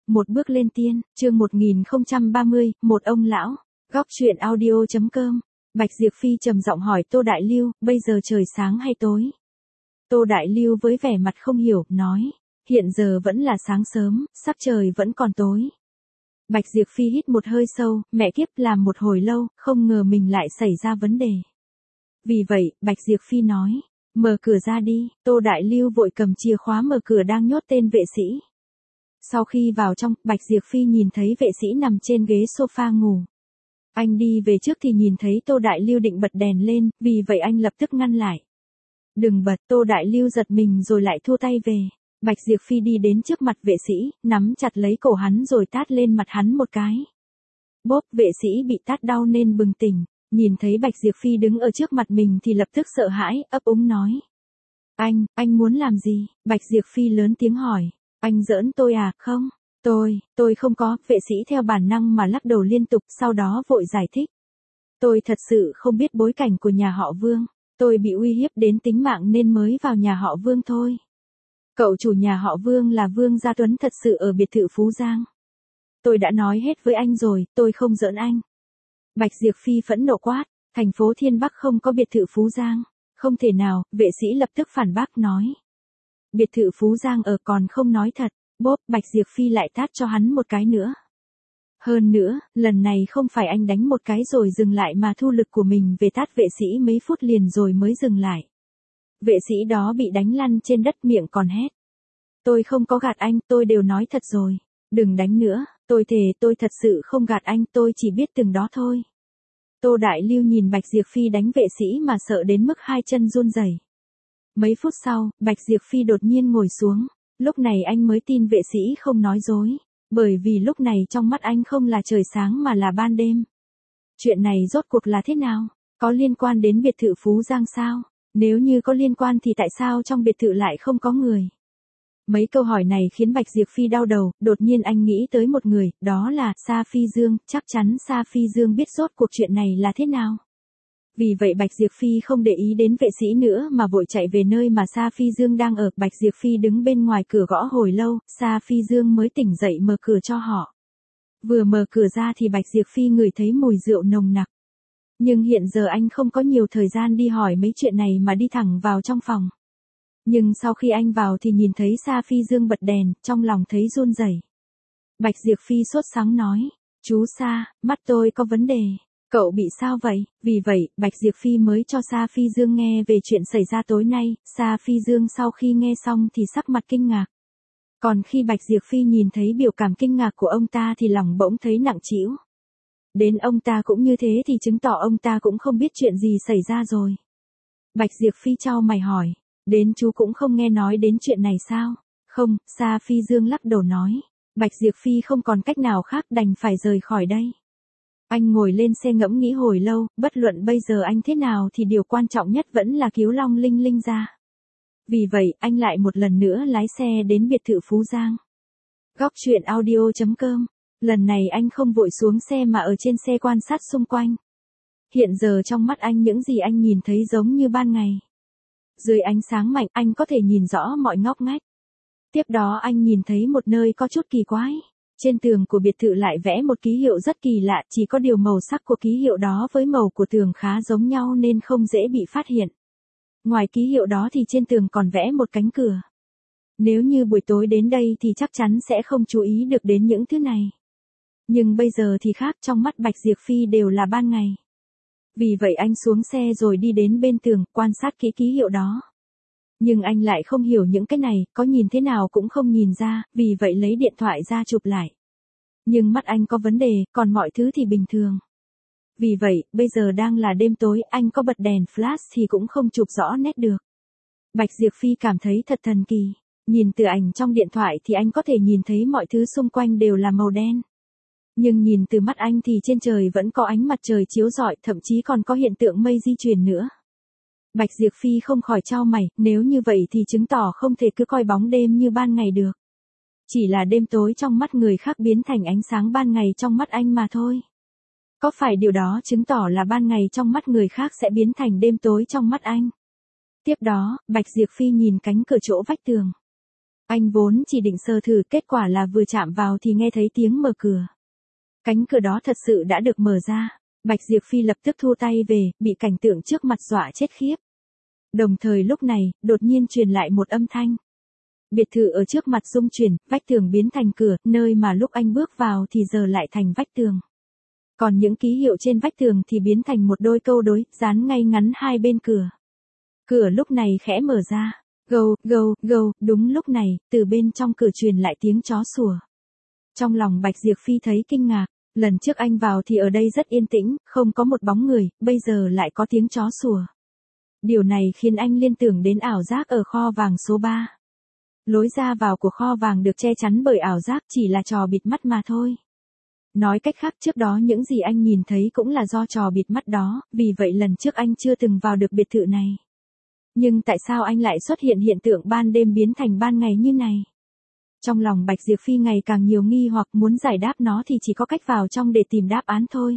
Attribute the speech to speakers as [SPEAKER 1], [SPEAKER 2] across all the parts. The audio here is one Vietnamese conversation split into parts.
[SPEAKER 1] Một bước lên tiên, chương 1030, một ông lão. Góc truyện audio.com. Bạch Diệp Phi trầm giọng hỏi Tô Đại Lưu, bây giờ trời sáng hay tối? Tô Đại Lưu với vẻ mặt không hiểu, nói, hiện giờ vẫn là sáng sớm, sắp trời vẫn còn tối. Bạch Diệp Phi hít một hơi sâu, mẹ kiếp, làm một hồi lâu, không ngờ mình lại xảy ra vấn đề. Vì vậy, Bạch Diệp Phi nói, mở cửa ra đi. Tô Đại Lưu vội cầm chìa khóa mở cửa đang nhốt tên vệ sĩ. Sau khi vào trong, Bạch Diệp Phi nhìn thấy vệ sĩ nằm trên ghế sofa ngủ. Anh đi về trước thì nhìn thấy Tô Đại Lưu định bật đèn lên, vì vậy anh lập tức ngăn lại. Đừng bật. Tô Đại Lưu giật mình rồi lại thua tay về. Bạch Diệp Phi đi đến trước mặt vệ sĩ, nắm chặt lấy cổ hắn rồi tát lên mặt hắn một cái. Bốp, vệ sĩ bị tát đau nên bừng tỉnh, nhìn thấy Bạch Diệp Phi đứng ở trước mặt mình thì lập tức sợ hãi, ấp úng nói. Anh muốn làm gì? Bạch Diệp Phi lớn tiếng hỏi. Anh giỡn tôi à? Không, tôi không có. Vệ sĩ theo bản năng mà lắc đầu liên tục, sau đó vội giải thích. Tôi thật sự không biết bối cảnh của nhà họ Vương, tôi bị uy hiếp đến tính mạng nên mới vào nhà họ Vương thôi. Cậu chủ nhà họ Vương là Vương Gia Tuấn thật sự ở biệt thự Phú Giang. Tôi đã nói hết với anh rồi, tôi không giỡn anh. Bạch Diệp Phi phẫn nộ quát, thành phố Thiên Bắc không có biệt thự Phú Giang. Không thể nào. Vệ sĩ lập tức phản bác nói. Biệt thự Phú Giang ở, còn không nói thật. Bốp, Bạch Diệp Phi lại tát cho hắn một cái nữa. Hơn nữa, lần này không phải anh đánh một cái rồi dừng lại mà thu lực của mình về tát vệ sĩ mấy phút liền rồi mới dừng lại. Vệ sĩ đó bị đánh lăn trên đất, miệng còn hét. Tôi không có gạt anh, tôi đều nói thật rồi. Đừng đánh nữa, tôi thề tôi thật sự không gạt anh, tôi chỉ biết từng đó thôi. Tô Đại Lưu nhìn Bạch Diệp Phi đánh vệ sĩ mà sợ đến mức hai chân run rẩy. Mấy phút sau, Bạch Diệp Phi đột nhiên ngồi xuống. Lúc này anh mới tin vệ sĩ không nói dối. Bởi vì lúc này trong mắt anh không là trời sáng mà là ban đêm. Chuyện này rốt cuộc là thế nào? Có liên quan đến biệt thự Phú Giang sao? Nếu như có liên quan thì tại sao trong biệt thự lại không có người? Mấy câu hỏi này khiến Bạch Diệp Phi đau đầu, đột nhiên anh nghĩ tới một người, đó là Sa Phi Dương, chắc chắn Sa Phi Dương biết rốt cuộc chuyện này là thế nào. Vì vậy Bạch Diệp Phi không để ý đến vệ sĩ nữa mà vội chạy về nơi mà Sa Phi Dương đang ở. Bạch Diệp Phi đứng bên ngoài cửa gõ hồi lâu, Sa Phi Dương mới tỉnh dậy mở cửa cho họ. Vừa mở cửa ra thì Bạch Diệp Phi ngửi thấy mùi rượu nồng nặc. Nhưng hiện giờ anh không có nhiều thời gian đi hỏi mấy chuyện này mà đi thẳng vào trong phòng. Nhưng sau khi anh vào thì nhìn thấy Sa Phi Dương bật đèn, trong lòng thấy run rẩy. Bạch Diệp Phi sốt sắng nói, chú Sa, mắt tôi có vấn đề. Cậu bị sao vậy? Vì vậy, Bạch Diệp Phi mới cho Sa Phi Dương nghe về chuyện xảy ra tối nay. Sa Phi Dương sau khi nghe xong thì sắc mặt kinh ngạc. Còn khi Bạch Diệp Phi nhìn thấy biểu cảm kinh ngạc của ông ta thì lòng bỗng thấy nặng trĩu. Đến ông ta cũng như thế thì chứng tỏ ông ta cũng không biết chuyện gì xảy ra rồi. Bạch Diệp Phi chau mày hỏi, đến chú cũng không nghe nói đến chuyện này sao? Không, Sa Phi Dương lắc đầu nói. Bạch Diệp Phi không còn cách nào khác đành phải rời khỏi đây. Anh ngồi lên xe ngẫm nghĩ hồi lâu, bất luận bây giờ anh thế nào thì điều quan trọng nhất vẫn là cứu Long Linh Linh ra. Vì vậy, anh lại một lần nữa lái xe đến biệt thự Phú Giang. Góc truyện audio.com. Lần này anh không vội xuống xe mà ở trên xe quan sát xung quanh. Hiện giờ trong mắt anh những gì anh nhìn thấy giống như ban ngày. Dưới ánh sáng mạnh anh có thể nhìn rõ mọi ngóc ngách. Tiếp đó anh nhìn thấy một nơi có chút kỳ quái. Trên tường của biệt thự lại vẽ một ký hiệu rất kỳ lạ, chỉ có điều màu sắc của ký hiệu đó với màu của tường khá giống nhau nên không dễ bị phát hiện. Ngoài ký hiệu đó thì trên tường còn vẽ một cánh cửa. Nếu như buổi tối đến đây thì chắc chắn sẽ không chú ý được đến những thứ này. Nhưng bây giờ thì khác, trong mắt Bạch Diệp Phi đều là ban ngày. Vì vậy anh xuống xe rồi đi đến bên tường, quan sát kỹ ký hiệu đó. Nhưng anh lại không hiểu những cái này, có nhìn thế nào cũng không nhìn ra, vì vậy lấy điện thoại ra chụp lại. Nhưng mắt anh có vấn đề, còn mọi thứ thì bình thường. Vì vậy, bây giờ đang là đêm tối, anh có bật đèn flash thì cũng không chụp rõ nét được. Bạch Diệp Phi cảm thấy thật thần kỳ. Nhìn từ ảnh trong điện thoại thì anh có thể nhìn thấy mọi thứ xung quanh đều là màu đen. Nhưng nhìn từ mắt anh thì trên trời vẫn có ánh mặt trời chiếu rọi, thậm chí còn có hiện tượng mây di chuyển nữa. Bạch Diệp Phi không khỏi chau mày, nếu như vậy thì chứng tỏ không thể cứ coi bóng đêm như ban ngày được. Chỉ là đêm tối trong mắt người khác biến thành ánh sáng ban ngày trong mắt anh mà thôi. Có phải điều đó chứng tỏ là ban ngày trong mắt người khác sẽ biến thành đêm tối trong mắt anh? Tiếp đó, Bạch Diệp Phi nhìn cánh cửa chỗ vách tường. Anh vốn chỉ định sờ thử, kết quả là vừa chạm vào thì nghe thấy tiếng mở cửa. Cánh cửa đó thật sự đã được mở ra. Bạch Diệp Phi lập tức thu tay về, bị cảnh tượng trước mặt dọa chết khiếp. Đồng thời lúc này, đột nhiên truyền lại một âm thanh. Biệt thự ở trước mặt rung chuyển, vách tường biến thành cửa, nơi mà lúc anh bước vào thì giờ lại thành vách tường. Còn những ký hiệu trên vách tường thì biến thành một đôi câu đối, dán ngay ngắn hai bên cửa. Cửa lúc này khẽ mở ra. Gâu, gâu, gâu, đúng lúc này, từ bên trong cửa truyền lại tiếng chó sủa. Trong lòng Bạch Diệp Phi thấy kinh ngạc, lần trước anh vào thì ở đây rất yên tĩnh, không có một bóng người, bây giờ lại có tiếng chó sủa. Điều này khiến anh liên tưởng đến ảo giác ở kho vàng số 3. Lối ra vào của kho vàng được che chắn bởi ảo giác, chỉ là trò bịt mắt mà thôi. Nói cách khác, trước đó những gì anh nhìn thấy cũng là do trò bịt mắt đó, vì vậy lần trước anh chưa từng vào được biệt thự này. Nhưng tại sao anh lại xuất hiện hiện tượng ban đêm biến thành ban ngày như này? Trong lòng Bạch Diệp Phi ngày càng nhiều nghi hoặc, muốn giải đáp nó thì chỉ có cách vào trong để tìm đáp án thôi.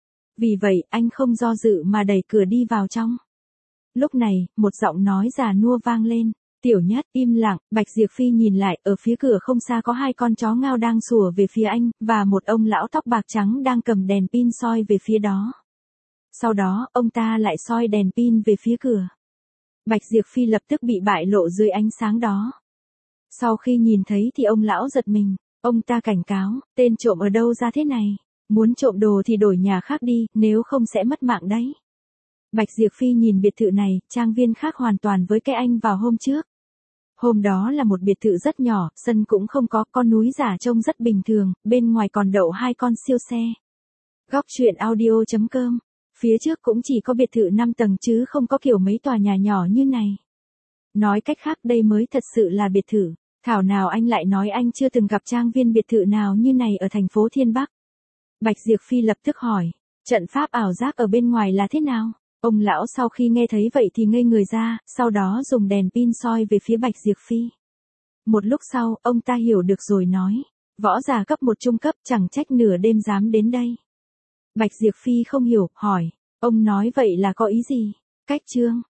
[SPEAKER 1] Vì vậy, anh không do dự mà đẩy cửa đi vào trong. Lúc này, một giọng nói già nua vang lên. Tiểu Nhất, im lặng. Bạch Diệp Phi nhìn lại, ở phía cửa không xa có hai con chó ngao đang sủa về phía anh, và một ông lão tóc bạc trắng đang cầm đèn pin soi về phía đó. Sau đó, ông ta lại soi đèn pin về phía cửa. Bạch Diệp Phi lập tức bị bại lộ dưới ánh sáng đó. Sau khi nhìn thấy thì ông lão giật mình, ông ta cảnh cáo, tên trộm ở đâu ra thế này? Muốn trộm đồ thì đổi nhà khác đi, nếu không sẽ mất mạng đấy. Bạch Diệp Phi nhìn biệt thự này, trang viên khác hoàn toàn với cái anh vào hôm trước. Hôm đó là một biệt thự rất nhỏ, sân cũng không có, con núi giả trông rất bình thường, bên ngoài còn đậu hai con siêu xe. Góc truyện audio.com. Phía trước cũng chỉ có biệt thự 5 tầng chứ không có kiểu mấy tòa nhà nhỏ như này. Nói cách khác đây mới thật sự là biệt thự. Thảo nào anh lại nói anh chưa từng gặp trang viên biệt thự nào như này ở thành phố Thiên Bắc. Bạch Diệp Phi lập tức hỏi, trận pháp ảo giác ở bên ngoài là thế nào? Ông lão sau khi nghe thấy vậy thì ngây người ra, sau đó dùng đèn pin soi về phía Bạch Diệp Phi. Một lúc sau, ông ta hiểu được rồi nói, võ giả cấp 1 trung cấp, chẳng trách nửa đêm dám đến đây. Bạch Diệp Phi không hiểu, hỏi, ông nói vậy là có ý gì? Cách chương